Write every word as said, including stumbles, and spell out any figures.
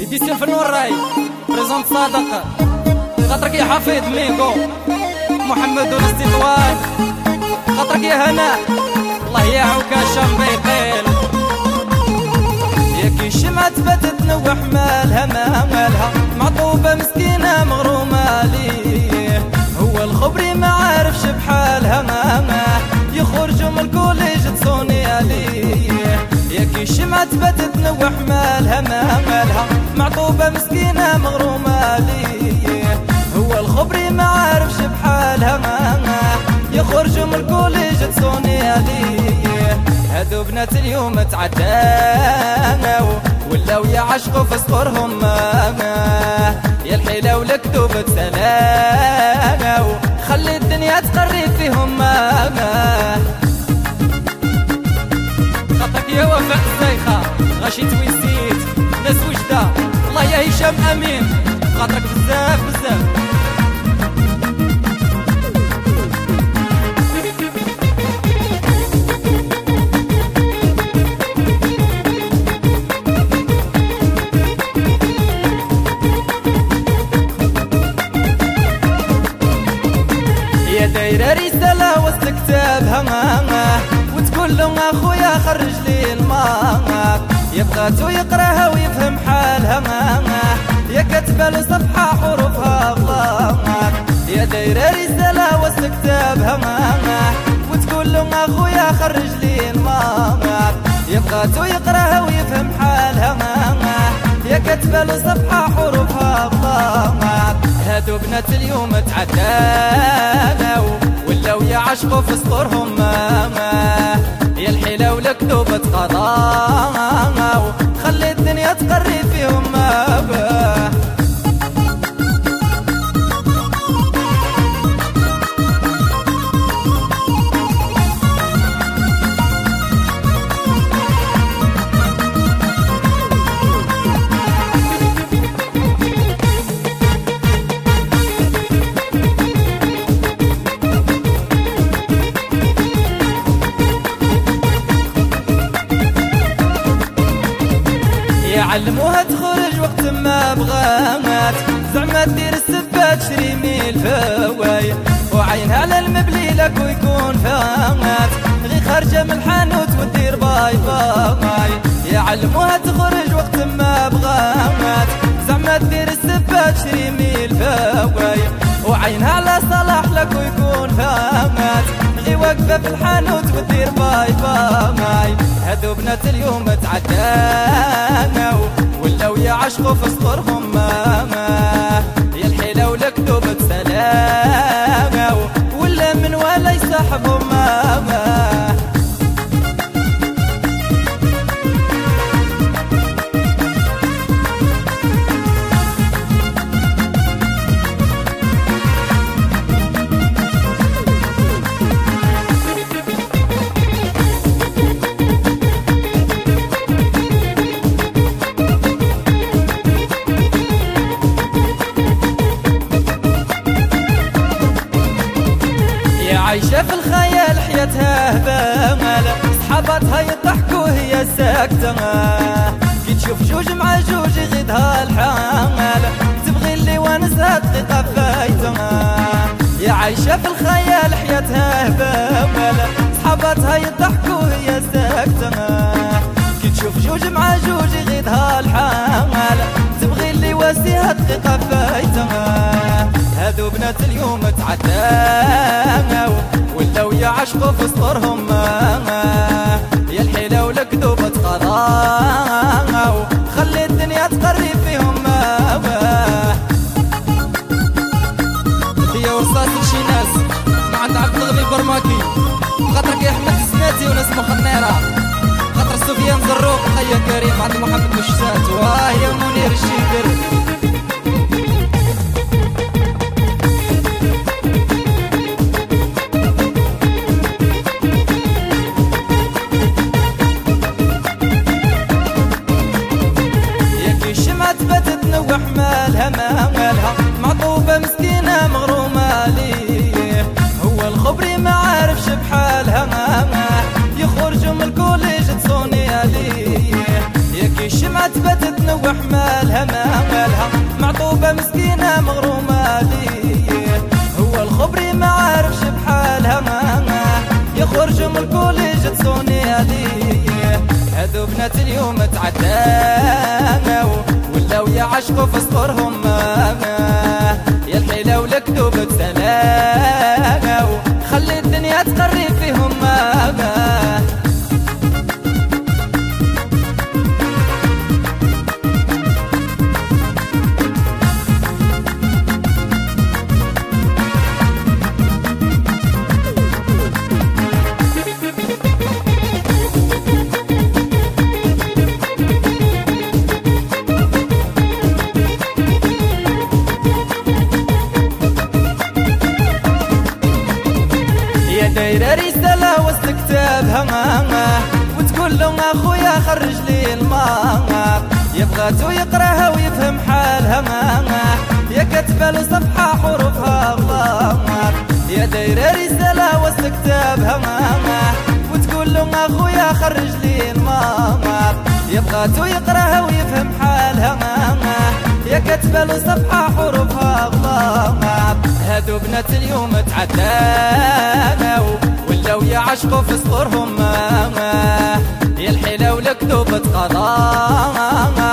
يسير في النور راي بريزونت صادق خاطرك يا حفيظ ميغو محمد والاستطوان خاطرك يا هناء الله يعوك شمبيقيل يا كي الشمعة تبات تنوح مالها مالها معطوبة مسكينة مغرومة ليه هو الخبري ما عارفش بحالها ما يخرجوا من الكوليج تصوني عليه يا كي الشمعة تبات تنوح مالها مالها معطوبة مسكينة مغرومة ليه هو الخبري ما عارفش بحالها ما يخرجوا من الكوليج تصوني عليه هادو بنات اليوم تعدانا ولاو يعشقوا في صغرهم يا الحيلة ولكتوب سلانا خلي الدنيا تقرب فيهم خطك يا وفاء الزيخة غاشي تويسيت ناس وجدة الله يا هشام امين خاطرك بزاف بزاف يا دايرة رسالة وسط كتابها وتقول له اخويا خرج لي الماء يبغاتو يقراها ويفهم حالها يا كاتبه له صفحة حروفها غلط يا دايرة رسالة وسط كتابها وتقول له اخويا خرج لي الماء يبغاتو يقراها ويفهم حالها يا كاتبه له صفحة حروفها غلط هادو بنات اليوم تعدانا ولاو يعشقوا في صدورهم يا الحيلة ولكتوبة قضاء خلي الدنيا تقرب فيهم علموها تخرج وقت ما بغات زعما دير السبات تشري ميل فوايا وعينها على المبليلك ويكون فات غي خارجة من الحانوت ودير باي باي يعلموها تخرج وقت ما بغات زعما دير السبات تشري ميل فوايا وعينها على صلاح لك ويكون فات غي واقفة في الحانوت ودير باي باي هادو بنات اليوم تعدانا ولاو يعشقوا في صدورهم يا الحيلة ولكتوبة سلامة ولا من ولا يصاحبهم عايشة في الخيال حياتها هبالة صحاباتها يضحكوا هي ساكتة كي تشوف جوج مع جوج يغيدها الحالة تبغي اللي وانسها دقيقة فايتة يا عايشة في الخيال حياتها هبالة صحاباتها يضحكوا هي ساكتة كي تشوف جوج مع جوج يغيدها الحالة تبغي اللي واسيها دقيقة فايتة هادو بنات اليوم تعدانا ولاو يعشقوا في صدورهم يا الحيلة ولكتوبة قضاء خلي الدنيا تقرب فيهم هي ورصاص لشي ناس مع عند عبد الغني البرماكي خاطرك يا احمد السناتي وناس مخنيرة خاطر سفيان زروق خيا كريم عند محمد مشتات واه يا منير الشيدر تبات تنوح مالها مالها معطوبة مسكينة مغرومة ليه هو الخبري ما عارفش بحالها يخرجوا من الكوليج تصوني عليه يا كي الشمعة تبات تنوح مالها اليوم تعدى ولاو يعشقوا في صغرهم يا الحيلة والكذوب تسلاقوا خلي الدنيا تقرب فيهم دايرة رسالة وسط كتابها وتقول له اخويا خرج لي الماء يبغاتو يقراها ويفهم حالها يا كاتبه له صفحة حروفها غلط يا دايرة رسالة وسط كتابها وتقول له اخويا خرج لي الماء يبغاتو يقراها ويفهم حالها يا كاتبه له صفحة حروفها غلط هادو بنات اليوم تعدانا ولاو يعشقوا في صغرهم يا الحيلة والكذوب تقضى